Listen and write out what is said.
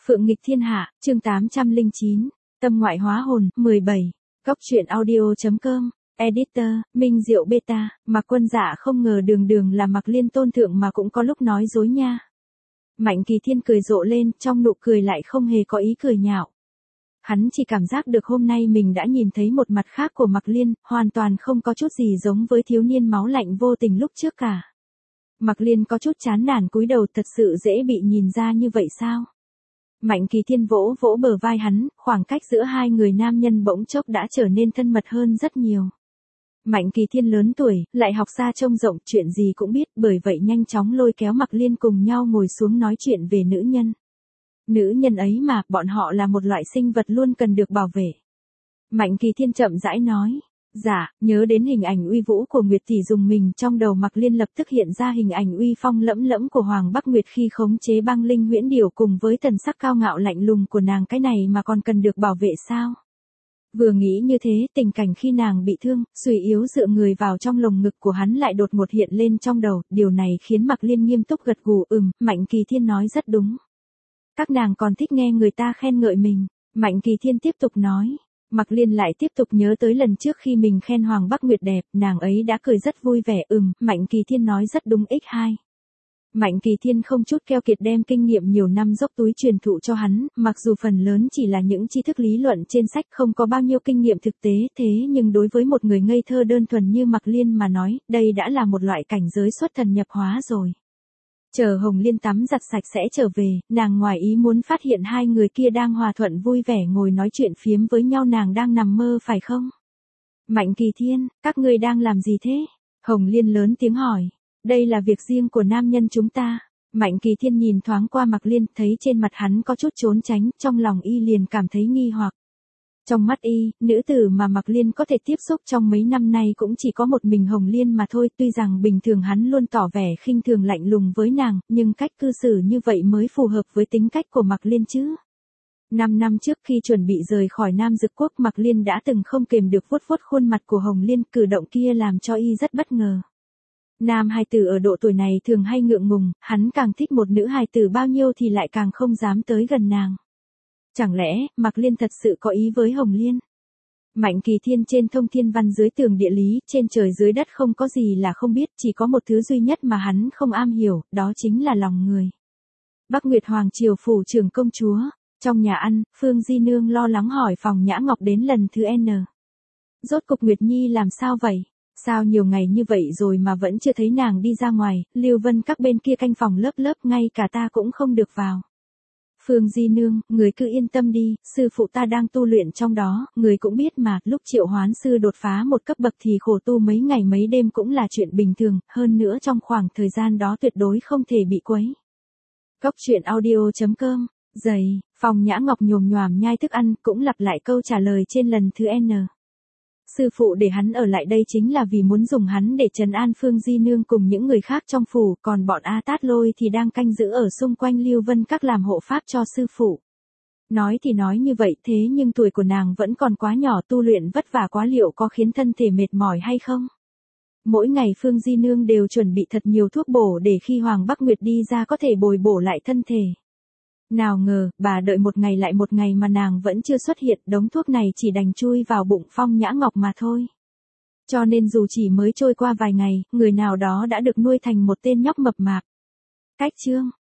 Phượng nghịch thiên hạ, chương 809, tâm ngoại hóa hồn, 17. Góc truyện audio.com, editor, Minh Diệu Beta, Mạc Quân Dạ không ngờ đường đường là Mạc Liên tôn thượng mà cũng có lúc nói dối nha. Mạnh Kỳ Thiên cười rộ lên, trong nụ cười lại không hề có ý cười nhạo. Hắn chỉ cảm giác được hôm nay mình đã nhìn thấy một mặt khác của Mạc Liên, hoàn toàn không có chút gì giống với thiếu niên máu lạnh vô tình lúc trước cả. Mạc Liên có chút chán nản cúi đầu, thật sự dễ bị nhìn ra như vậy sao? Mạnh Kỳ Thiên vỗ vỗ bờ vai hắn, khoảng cách giữa hai người nam nhân bỗng chốc đã trở nên thân mật hơn rất nhiều. Mạnh Kỳ Thiên lớn tuổi, lại học xa trông rộng, chuyện gì cũng biết, bởi vậy nhanh chóng lôi kéo Mạc Liên cùng nhau ngồi xuống nói chuyện về nữ nhân. Nữ nhân ấy mà, bọn họ là một loại sinh vật luôn cần được bảo vệ. Mạnh Kỳ Thiên chậm rãi nói. Dạ, nhớ đến hình ảnh uy vũ của Nguyệt tỷ dùng mình, trong đầu Mạc Liên lập tức hiện ra hình ảnh uy phong lẫm lẫm của Hoàng Bắc Nguyệt khi khống chế băng linh huyễn điểu cùng với thần sắc cao ngạo lạnh lùng của nàng, cái này mà còn cần được bảo vệ sao? Vừa nghĩ như thế, tình cảnh khi nàng bị thương, suy yếu dựa người vào trong lồng ngực của hắn lại đột ngột hiện lên trong đầu, điều này khiến Mạc Liên nghiêm túc gật gù, Mạnh Kỳ Thiên nói rất đúng. Các nàng còn thích nghe người ta khen ngợi mình. Mạnh Kỳ Thiên tiếp tục nói. Mạc Liên lại tiếp tục nhớ tới lần trước khi mình khen Hoàng Bắc Nguyệt đẹp, nàng ấy đã cười rất vui vẻ, Mạnh Kỳ Thiên nói rất đúng x2. Mạnh Kỳ Thiên không chút keo kiệt đem kinh nghiệm nhiều năm dốc túi truyền thụ cho hắn, mặc dù phần lớn chỉ là những tri thức lý luận trên sách, không có bao nhiêu kinh nghiệm thực tế, thế nhưng đối với một người ngây thơ đơn thuần như Mạc Liên mà nói, đây đã là một loại cảnh giới xuất thần nhập hóa rồi. Chờ Hồng Liên tắm giặt sạch sẽ trở về, nàng ngoài ý muốn phát hiện hai người kia đang hòa thuận vui vẻ ngồi nói chuyện phiếm với nhau, nàng đang nằm mơ phải không? Mạnh Kỳ Thiên, các ngươi đang làm gì thế? Hồng Liên lớn tiếng hỏi. Đây là việc riêng của nam nhân chúng ta. Mạnh Kỳ Thiên nhìn thoáng qua Mạc Liên, thấy trên mặt hắn có chút trốn tránh, trong lòng y liền cảm thấy nghi hoặc. Trong mắt y, nữ tử mà Mạc Liên có thể tiếp xúc trong mấy năm nay cũng chỉ có một mình Hồng Liên mà thôi, tuy rằng bình thường hắn luôn tỏ vẻ khinh thường lạnh lùng với nàng, nhưng cách cư xử như vậy mới phù hợp với tính cách của Mạc Liên chứ. 5 năm trước khi chuẩn bị rời khỏi Nam Dực Quốc, Mạc Liên đã từng không kềm được vuốt vuốt khuôn mặt của Hồng Liên, cử động kia làm cho y rất bất ngờ. Nam hài tử ở độ tuổi này thường hay ngượng ngùng, hắn càng thích một nữ hài tử bao nhiêu thì lại càng không dám tới gần nàng. Chẳng lẽ, Mạc Liên thật sự có ý với Hồng Liên? Mạnh Kỳ Thiên trên thông thiên văn dưới tường địa lý, trên trời dưới đất không có gì là không biết, chỉ có một thứ duy nhất mà hắn không am hiểu, đó chính là lòng người. Bắc Nguyệt Hoàng Triều phủ trưởng công chúa, trong nhà ăn, Phương Di Nương lo lắng hỏi phòng Nhã Ngọc đến lần thứ N. Rốt cục Nguyệt Nhi làm sao vậy? Sao nhiều ngày như vậy rồi mà vẫn chưa thấy nàng đi ra ngoài, Lưu Vân các bên kia canh phòng lớp lớp, ngay cả ta cũng không được vào. Phương Di Nương, người cứ yên tâm đi, sư phụ ta đang tu luyện trong đó, người cũng biết mà, lúc Triệu Hoán sư đột phá một cấp bậc thì khổ tu mấy ngày mấy đêm cũng là chuyện bình thường, hơn nữa trong khoảng thời gian đó tuyệt đối không thể bị quấy. Góc truyện audio.com, dày, phòng Nhã Ngọc nhồm nhoàm nhai thức ăn, cũng lặp lại câu trả lời trên lần thứ N. Sư phụ để hắn ở lại đây chính là vì muốn dùng hắn để trấn an Phương Di Nương cùng những người khác trong phủ, còn bọn A Tát Lôi thì đang canh giữ ở xung quanh Lưu Vân các làm hộ pháp cho sư phụ. Nói thì nói như vậy, thế nhưng tuổi của nàng vẫn còn quá nhỏ, tu luyện vất vả quá liệu có khiến thân thể mệt mỏi hay không? Mỗi ngày Phương Di Nương đều chuẩn bị thật nhiều thuốc bổ để khi Hoàng Bắc Nguyệt đi ra có thể bồi bổ lại thân thể. Nào ngờ, bà đợi một ngày lại một ngày mà nàng vẫn chưa xuất hiện, đống thuốc này chỉ đành chui vào bụng Phong Nhã Ngọc mà thôi. Cho nên dù chỉ mới trôi qua vài ngày, người nào đó đã được nuôi thành một tên nhóc mập mạp. Cách chương,